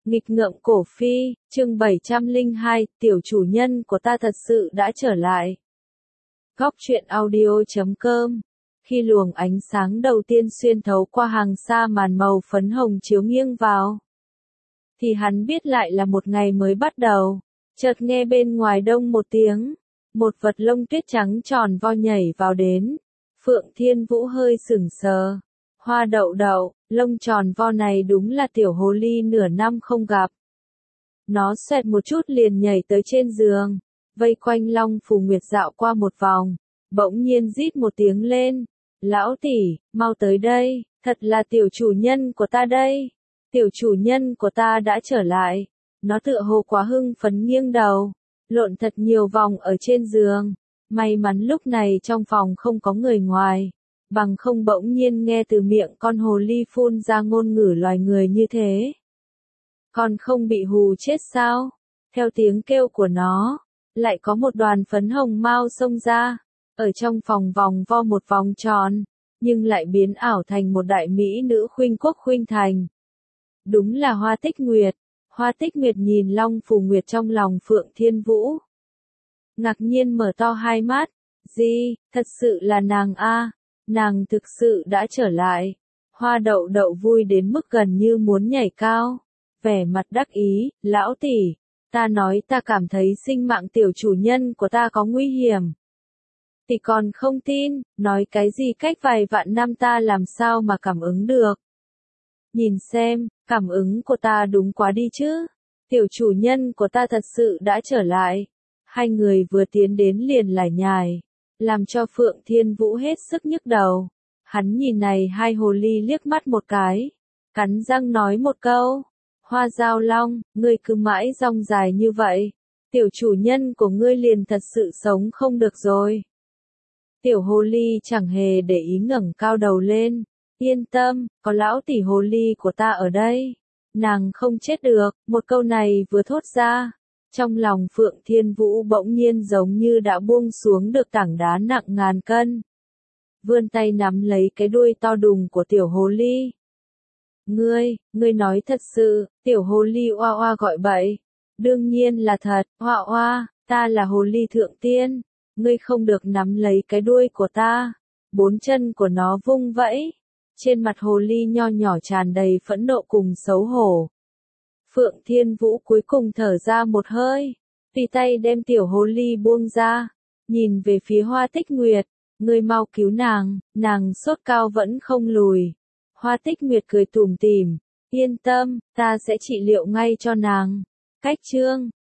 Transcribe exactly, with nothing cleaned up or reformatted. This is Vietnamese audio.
Nghịch ngợm cổ phi, chương bảy trăm lẻ hai, tiểu chủ nhân của ta thật sự đã trở lại. Góc truyện audio chấm com. Khi luồng ánh sáng đầu tiên xuyên thấu qua hàng sa màn màu phấn hồng chiếu nghiêng vào, thì hắn biết lại là một ngày mới bắt đầu. Chợt nghe bên ngoài đông một tiếng, một vật lông tuyết trắng tròn vo nhảy vào đến. Phượng Thiên Vũ hơi sửng sờ. Hoa đậu đậu, lông tròn vo này đúng là tiểu hồ ly nửa năm không gặp. Nó xoẹt một chút liền nhảy tới trên giường, vây quanh Long Phù Nguyệt dạo qua một vòng, bỗng nhiên rít một tiếng lên. Lão tỷ, mau tới đây, thật là tiểu chủ nhân của ta đây. Tiểu chủ nhân của ta đã trở lại. Nó tựa hồ quá hưng phấn nghiêng đầu, lộn thật nhiều vòng ở trên giường. May mắn lúc này trong phòng không có người ngoài, bằng không bỗng nhiên nghe từ miệng con hồ ly phun ra ngôn ngữ loài người như thế. Còn không bị hù chết sao? Theo tiếng kêu của nó, lại có một đoàn phấn hồng mau xông ra, ở trong phòng vòng vo một vòng tròn, nhưng lại biến ảo thành một đại mỹ nữ khuynh quốc khuynh thành. Đúng là Hoa Tích Nguyệt. Hoa Tích Nguyệt nhìn Long Phù Nguyệt trong lòng Phượng Thiên Vũ, ngạc nhiên mở to hai mắt. Gì, thật sự là nàng a, nàng thực sự đã trở lại. Hoa đậu đậu vui đến mức gần như muốn nhảy cao, vẻ mặt đắc ý. Lão tỷ, ta nói ta cảm thấy sinh mạng tiểu chủ nhân của ta có nguy hiểm. Tỷ còn không tin, nói cái gì cách vài vạn năm ta làm sao mà cảm ứng được. Nhìn xem, cảm ứng của ta đúng quá đi chứ. Tiểu chủ nhân của ta thật sự đã trở lại. Hai người vừa tiến đến liền lải nhải, làm cho Phượng Thiên Vũ hết sức nhức đầu. Hắn nhìn này hai hồ ly liếc mắt một cái, cắn răng nói một câu. Hoa Giao Long, ngươi cứ mãi rong dài như vậy, tiểu chủ nhân của ngươi liền thật sự sống không được rồi. Tiểu hồ ly chẳng hề để ý ngẩng cao đầu lên. Yên tâm, có lão tỷ hồ ly của ta ở đây, nàng không chết được. Một câu này vừa thốt ra, trong lòng Phượng Thiên Vũ bỗng nhiên giống như đã buông xuống được tảng đá nặng ngàn cân. Vươn tay nắm lấy cái đuôi to đùng của tiểu hồ ly. Ngươi, ngươi nói thật sự? Tiểu hồ ly oa oa gọi bậy. Đương nhiên là thật, oa oa, ta là hồ ly thượng tiên, ngươi không được nắm lấy cái đuôi của ta. Bốn chân của nó vung vẫy, trên mặt hồ ly nho nhỏ tràn đầy phẫn nộ cùng xấu hổ. Phượng Thiên Vũ cuối cùng thở ra một hơi, tùy tay đem tiểu hồ ly buông ra, nhìn về phía Hoa Tích Nguyệt. Ngươi mau cứu nàng, nàng sốt cao vẫn không lùi. Hoa Tích Nguyệt cười tủm tỉm, yên tâm, ta sẽ trị liệu ngay cho nàng. Cách chương